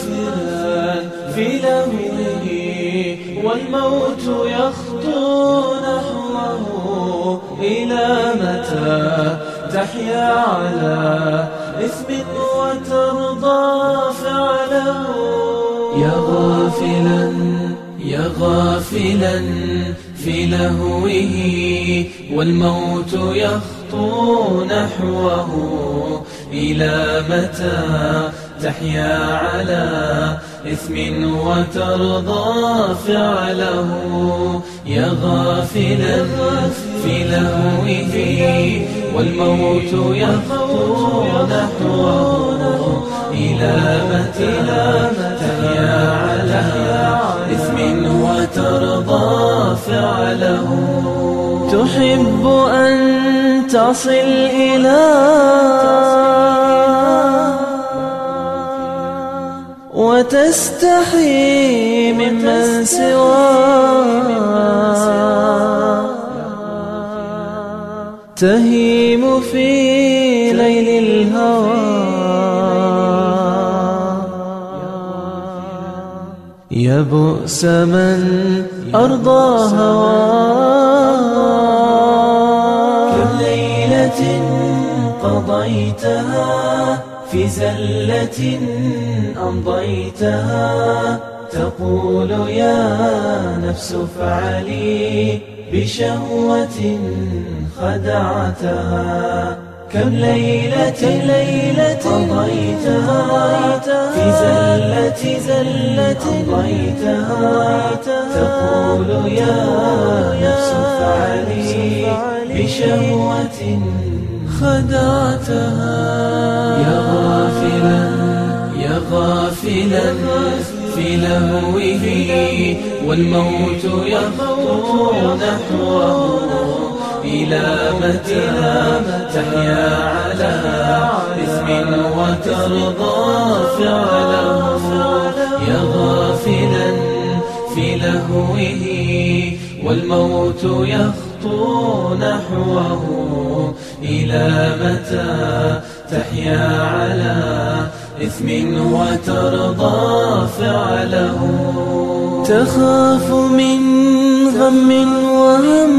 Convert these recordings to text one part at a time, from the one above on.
غافلا في لهوه والموت يخطو نحوه. إلى متى تحيا على إثم وترضى فعله؟ يا غافلا في لهوه والموت يخطو نحوه. إلى متى تحيا على إثم وترضى فعله؟ يا غافلا في لهوه والموت يخطو نحوه. إلى متى تحيا على إثم وترضى فعله؟ تحب أن تصل إلى وتستحي ممن سواه، تهيم في ليل الهوى. يا بؤس من أرضى هواه، كم ليلة قضيتها في زلة أمضيتها، تقول يا نفس افعلي بشهوة خدعتها. كم ليلة قضيتها في زلة أمضيتها، تقول يا نفس افعلي بشهوة خدعتها. يا غافلا في لهوه والموت يخطو نحوه. إلى متى تحيا على إثم وترضى فعله؟ يا غافلا في لهوه والموت يخطو نحوه. إلى متى تحيا على إثم وترضى فعله؟ تخاف من غم وهم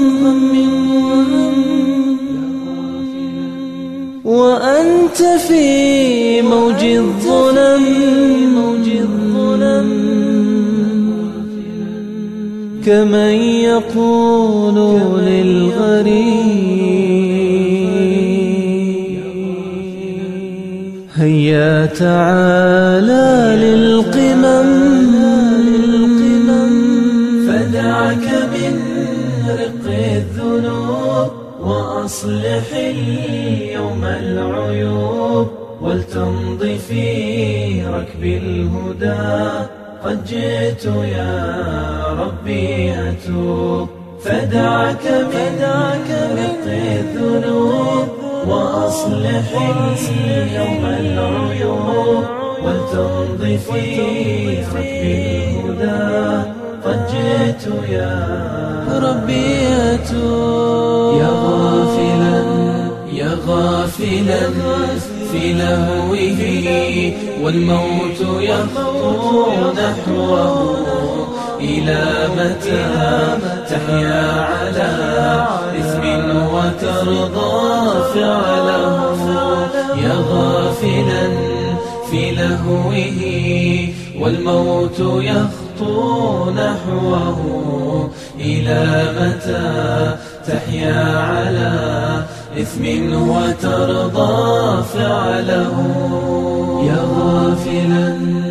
وأنت في موج الظلم، كمن يقول للغريب هيا تعالى للقمم. فدعك من رق الذنوب وأصلح اليوم العيوب، ولتمضي في ركب الهدى. قد جئت يا ربي أتوب. فدعك من رق الذنوب وأصلح اليوم العيوب، ولتمضي في ركب الهدى. قد جئت يا ربي أتوب. يا غافلا في لهوه والموت يخطو نحوه. إلى متى تحيا على إثم وترضى فعله؟ يا غافلا في لهوه والموت يخطو نحوه. إلى متى تحيا على إثم وترضى فعله؟ يا غافلا